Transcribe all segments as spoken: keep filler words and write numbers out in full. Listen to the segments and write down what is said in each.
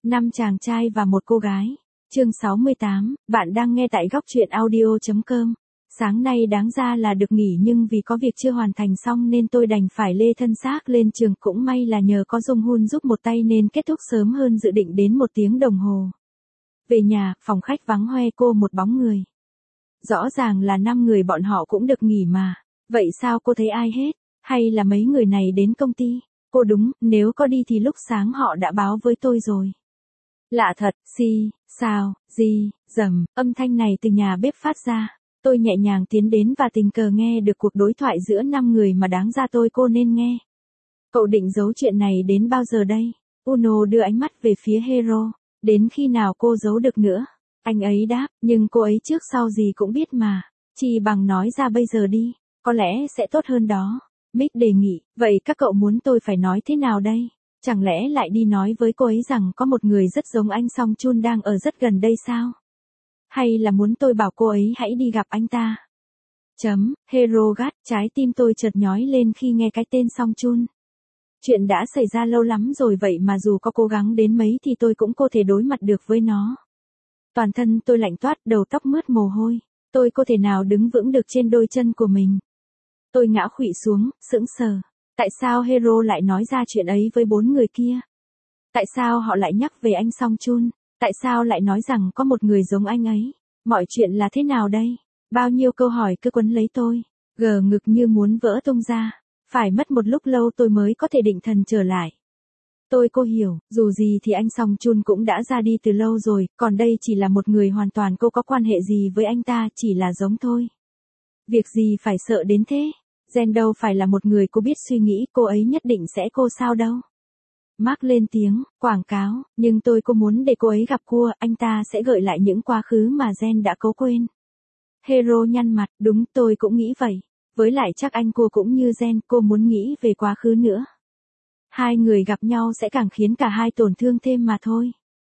Năm chàng trai và một cô gái. Chương sáu mươi tám, bạn đang nghe tại góc truyện audio chấm com. Sáng nay đáng ra là được nghỉ nhưng vì có việc chưa hoàn thành xong nên tôi đành phải lê thân xác lên trường, cũng may là nhờ có Dung Hun giúp một tay nên kết thúc sớm hơn dự định đến một tiếng đồng hồ. Về nhà, phòng khách vắng hoe cô một bóng người. Rõ ràng là năm người bọn họ cũng được nghỉ mà. Vậy sao cô thấy ai hết? Hay là mấy người này đến công ty? Cô đúng, nếu có đi thì lúc sáng họ đã báo với tôi rồi. Lạ thật, xì, xào, gì, dầm, âm thanh này từ nhà bếp phát ra. Tôi nhẹ nhàng tiến đến và tình cờ nghe được cuộc đối thoại giữa năm người mà đáng ra tôi cô nên nghe. Cậu định giấu chuyện này đến bao giờ đây? Uno đưa ánh mắt về phía Hero. Đến khi nào cô giấu được nữa? Anh ấy đáp, nhưng cô ấy trước sau gì cũng biết mà. Chỉ bằng nói ra bây giờ đi, có lẽ sẽ tốt hơn đó. Mick đề nghị, vậy các cậu muốn tôi phải nói thế nào đây? Chẳng lẽ lại đi nói với cô ấy rằng có một người rất giống anh Song Chun đang ở rất gần đây sao? Hay là muốn tôi bảo cô ấy hãy đi gặp anh ta? Chấm, Hero gắt, trái tim tôi chợt nhói lên khi nghe cái tên Song Chun. Chuyện đã xảy ra lâu lắm rồi, vậy mà dù có cố gắng đến mấy thì tôi cũng không thể đối mặt được với nó. Toàn thân tôi lạnh toát, đầu tóc mướt mồ hôi. Tôi có thể nào đứng vững được trên đôi chân của mình? Tôi ngã khuỵu xuống, sững sờ. Tại sao Hero lại nói ra chuyện ấy với bốn người kia? Tại sao họ lại nhắc về anh Song Chun? Tại sao lại nói rằng có một người giống anh ấy? Mọi chuyện là thế nào đây? Bao nhiêu câu hỏi cứ quấn lấy tôi, gờ ngực như muốn vỡ tung ra. Phải mất một lúc lâu tôi mới có thể định thần trở lại. Tôi cô hiểu, dù gì thì anh Song Chun cũng đã ra đi từ lâu rồi, còn đây chỉ là một người hoàn toàn cô có quan hệ gì với anh ta, chỉ là giống thôi. Việc gì phải sợ đến thế? Jen đâu phải là một người cô biết suy nghĩ, cô ấy nhất định sẽ cô sao đâu. Mark lên tiếng, quảng cáo, nhưng tôi cô muốn để cô ấy gặp cua, anh ta sẽ gợi lại những quá khứ mà Jen đã cố quên. Hero nhăn mặt, đúng, tôi cũng nghĩ vậy. Với lại chắc anh cô cũng như Jen, cô muốn nghĩ về quá khứ nữa. Hai người gặp nhau sẽ càng khiến cả hai tổn thương thêm mà thôi.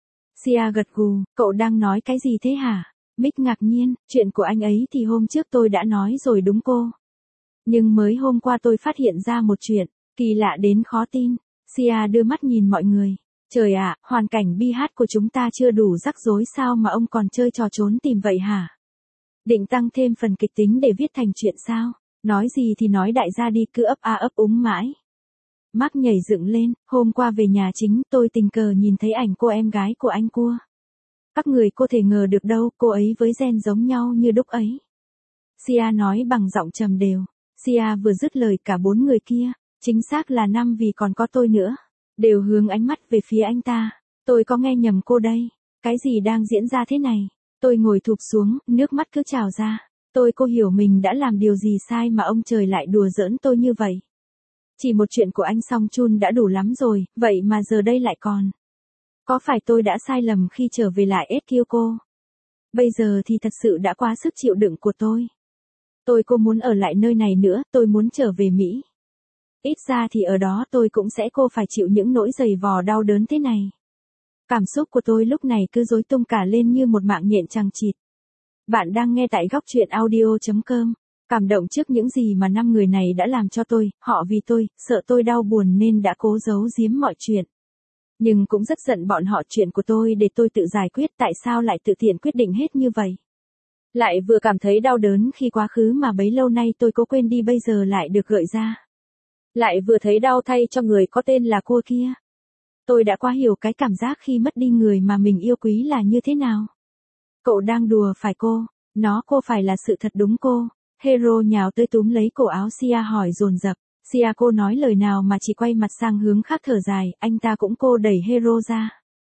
Sia gật gù, cậu đang nói cái gì thế hả? Mick ngạc nhiên, chuyện của anh ấy thì hôm trước tôi đã nói rồi đúng cô. Nhưng mới hôm qua tôi phát hiện ra một chuyện, kỳ lạ đến khó tin. Sia đưa mắt nhìn mọi người. Trời ạ, hoàn cảnh bi hát của chúng ta chưa đủ rắc rối sao mà ông còn chơi trò trốn tìm vậy hả? Định tăng thêm phần kịch tính để viết thành chuyện sao? Nói gì thì nói đại gia đi, cứ ấp a ấp úng mãi. Mark nhảy dựng lên, hôm qua về nhà chính tôi tình cờ nhìn thấy ảnh cô em gái của anh cua. Các người có thể ngờ được đâu, cô ấy với Jen giống nhau như đúc ấy. Sia nói bằng giọng trầm đều. Sia vừa dứt lời cả bốn người kia, chính xác là năm vì còn có tôi nữa, đều hướng ánh mắt về phía anh ta. Tôi có nghe nhầm cô đây? Cái gì đang diễn ra thế này? Tôi ngồi thụp xuống, nước mắt cứ trào ra. Tôi cô hiểu mình đã làm điều gì sai mà ông trời lại đùa giỡn tôi như vậy. Chỉ một chuyện của anh Song Chun đã đủ lắm rồi, vậy mà giờ đây lại còn. Có phải tôi đã sai lầm khi trở về lại ét quy cô? Bây giờ thì thật sự đã quá sức chịu đựng của tôi. Tôi cô muốn ở lại nơi này nữa, tôi muốn trở về Mỹ. Ít ra thì ở đó tôi cũng sẽ cô phải chịu những nỗi giày vò đau đớn thế này. Cảm xúc của tôi lúc này cứ rối tung cả lên như một mạng nhện chằng chịt. Bạn đang nghe tại góc truyện audio chấm com. Cảm động trước những gì mà năm người này đã làm cho tôi, họ vì tôi, sợ tôi đau buồn nên đã cố giấu giếm mọi chuyện. Nhưng cũng rất giận bọn họ, chuyện của tôi để tôi tự giải quyết, tại sao lại tự tiện quyết định hết như vậy. Lại vừa cảm thấy đau đớn khi quá khứ mà bấy lâu nay tôi cố quên đi bây giờ lại được gợi ra. Lại vừa thấy đau thay cho người có tên là cô kia. Tôi đã quá hiểu cái cảm giác khi mất đi người mà mình yêu quý là như thế nào. Cậu đang đùa phải cô? Nó cô phải là sự thật đúng cô? Hero nhào tới túm lấy cổ áo Sia hỏi dồn dập. Sia cô nói lời nào mà chỉ quay mặt sang hướng khác thở dài, anh ta cũng cô đẩy Hero ra.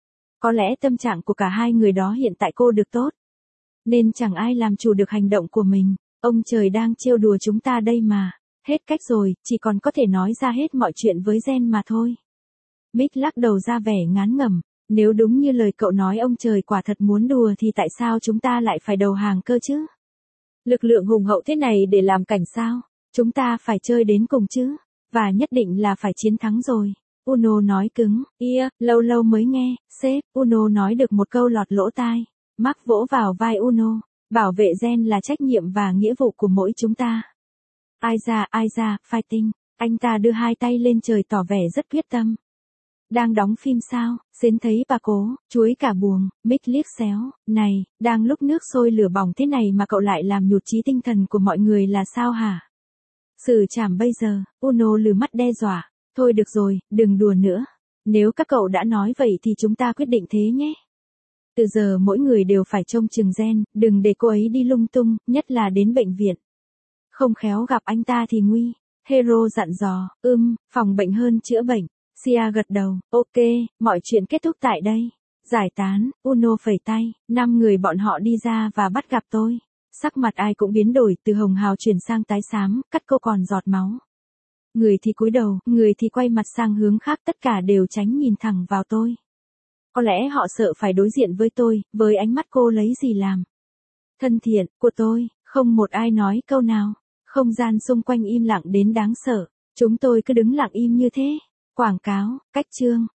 Có lẽ tâm trạng của cả hai người đó hiện tại cô được tốt. Nên chẳng ai làm chủ được hành động của mình. Ông trời đang trêu đùa chúng ta đây mà. Hết cách rồi, chỉ còn có thể nói ra hết mọi chuyện với Jen mà thôi. Mick lắc đầu ra vẻ ngán ngẩm. Nếu đúng như lời cậu nói ông trời quả thật muốn đùa thì tại sao chúng ta lại phải đầu hàng cơ chứ? Lực lượng hùng hậu thế này để làm cảnh sao? Chúng ta phải chơi đến cùng chứ. Và nhất định là phải chiến thắng rồi. Uno nói cứng. Ia, lâu lâu mới nghe. Sếp, Uno nói được một câu lọt lỗ tai. Mark vỗ vào vai Uno. Bảo vệ Jen là trách nhiệm và nghĩa vụ của mỗi chúng ta. Ai ra, ai ra, fighting. Anh ta đưa hai tay lên trời tỏ vẻ rất quyết tâm. Đang đóng phim sao? Xến thấy bà cố, chuối cả buồng, Mick liếc xéo, này, đang lúc nước sôi lửa bỏng thế này mà cậu lại làm nhụt chí tinh thần của mọi người là sao hả? Xử trảm bây giờ, Uno lừ mắt đe dọa, thôi được rồi, đừng đùa nữa. Nếu các cậu đã nói vậy thì chúng ta quyết định thế nhé. Từ giờ mỗi người đều phải trông chừng Gen, đừng để cô ấy đi lung tung, nhất là đến bệnh viện. Không khéo gặp anh ta thì nguy. Hero dặn dò, ưm, phòng bệnh hơn chữa bệnh. Sia gật đầu, ok, mọi chuyện kết thúc tại đây. Giải tán, Uno phẩy tay, năm người bọn họ đi ra và bắt gặp tôi. Sắc mặt ai cũng biến đổi, từ hồng hào chuyển sang tái xám, cắt cô còn giọt máu. Người thì cúi đầu, người thì quay mặt sang hướng khác, tất cả đều tránh nhìn thẳng vào tôi. Có lẽ họ sợ phải đối diện với tôi, với ánh mắt cô lấy gì làm. Thân thiện, của tôi, không một ai nói câu nào. Không gian xung quanh im lặng đến đáng sợ. Chúng tôi cứ đứng lặng im như thế. Quảng cáo, cách chương.